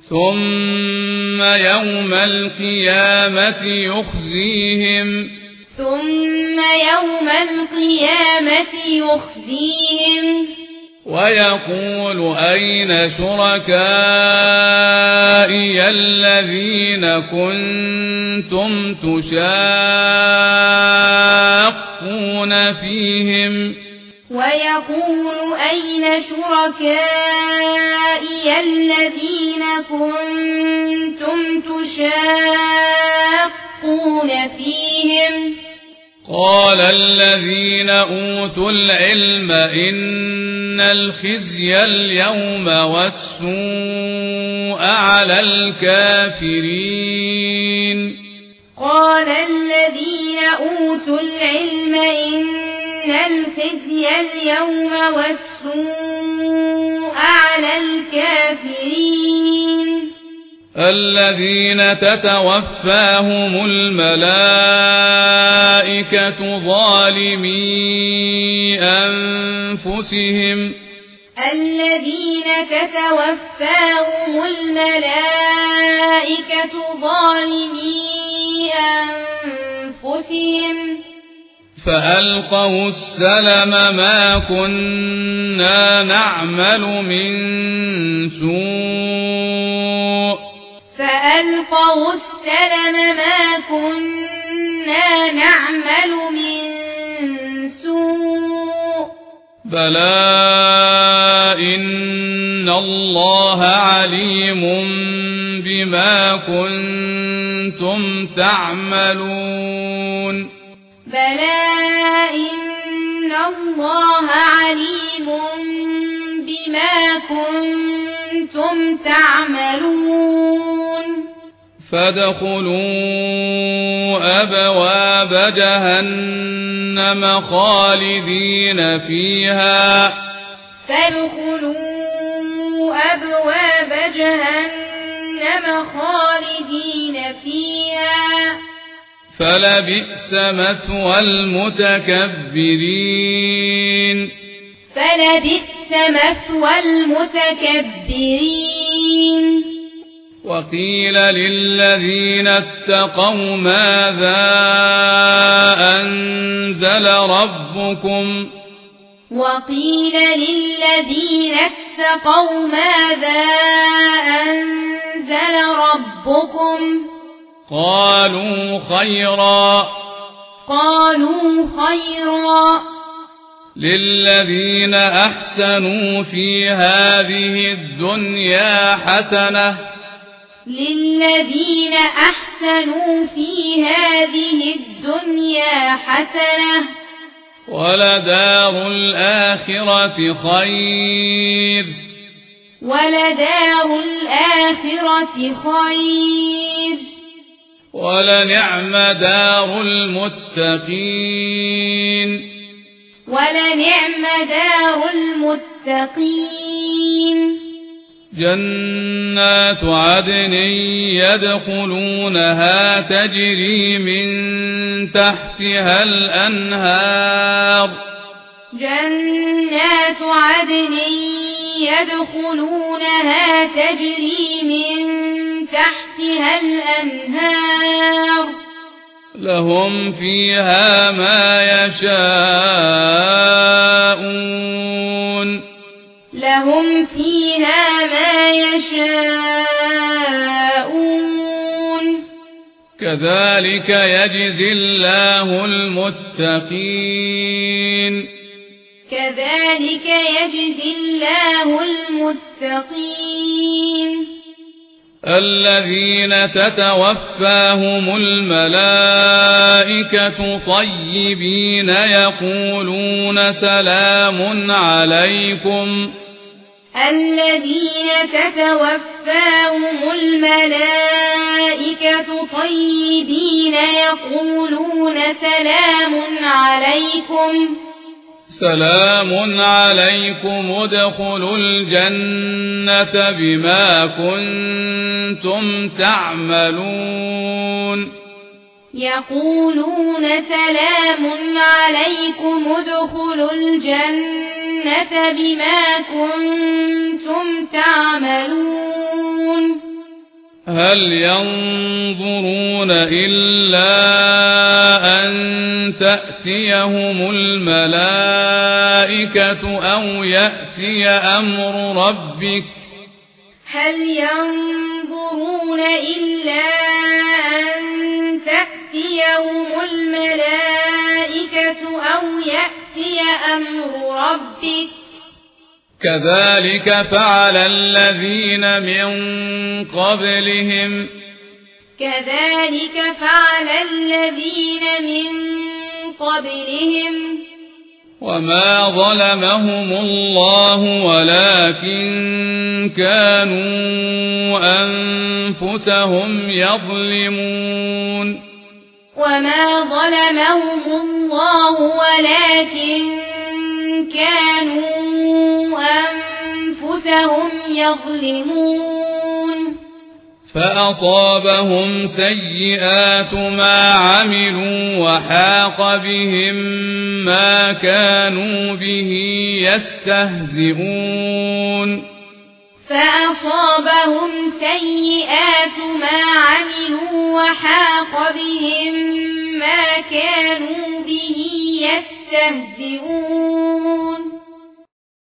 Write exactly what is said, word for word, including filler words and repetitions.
ثم يوم القيامة يخزيهم ثم يوم القيامة يخزيهم ويقول أين شركائي الذين كنتم تشاقون فيهم ويقول أين شركائي الذين كنتم تشاقون فيهم قال الذين أوتوا العلم إن الخزي اليوم والسوء على الكافرين قال الذين أوتوا العلم إن الخزي اليوم والسوء على الكافرين الذين تتوفاهم الملائكة ظالمي أنفسهم الذين تتوفاهم الملائكة ظالمي أنفسهم فألقوا السلم ما كنا نعمل من سوء فألقوا السلم ما كنا نعمل من سوء بلى إن الله عليم بما كنتم تعملون بلى إن الله عليم بما كنتم تعملون فادخلوا أبواب جهنم خالدين فيها فادخلوا أبواب جهنم خالدين فيها فلبئس مثوى المتكبرين فلبئس مثوى المتكبرين وقيل للذين اتقوا ماذا أنزل ربكم وقيل للذين اتقوا ماذا أنزل ربكم قالوا خيرا قالوا خيرا للذين أحسنوا في هذه الدنيا حسنة للذين أحسنوا في هذه الدنيا حسنة ولدار الآخرة خير ولدار الآخرة خير ولنعم دار المتقين ولنعم دار المتقين جنات عدن يدخلونها تجري من تحتها الأنهار جنات عدن يدخلونها تجري من تحتها الأنهار لهم فيها ما يشاءون لهم فيها ما يشاءون كذلك يجزي الله المتقين كذلك يجزي الله المتقين الذين تتوفاهم الملائكة طيبين يقولون سلام عليكم الذين تتوفاهم الملائكة طيبين يقولون سلام عليكم سلام عليكم ادخلوا الجنة بما كنتم تعملون يقولون سلام عليكم ادخلوا الجنة بما كنتم تعملون هل ينظرون إلا أن تأتيهم الملائكة أو يأتي أمر ربك هل ينظرون إلا أن تأتيهم الملائكة أو يأتي أمر ربك كذلك فعل الذين من قبلهم كذلك فعل الذين من قبلهم وما ظلمهم الله ولكن كانوا أنفسهم يظلمون وما ظلمهم الله ولكن كانوا أنفسهم يظلمون فأصابهم سيئات ما عملوا وحاق بهم ما كانوا به يستهزئون فأصابهم سيئات ما عملوا وحاق بهم ما كانوا به يستهزئون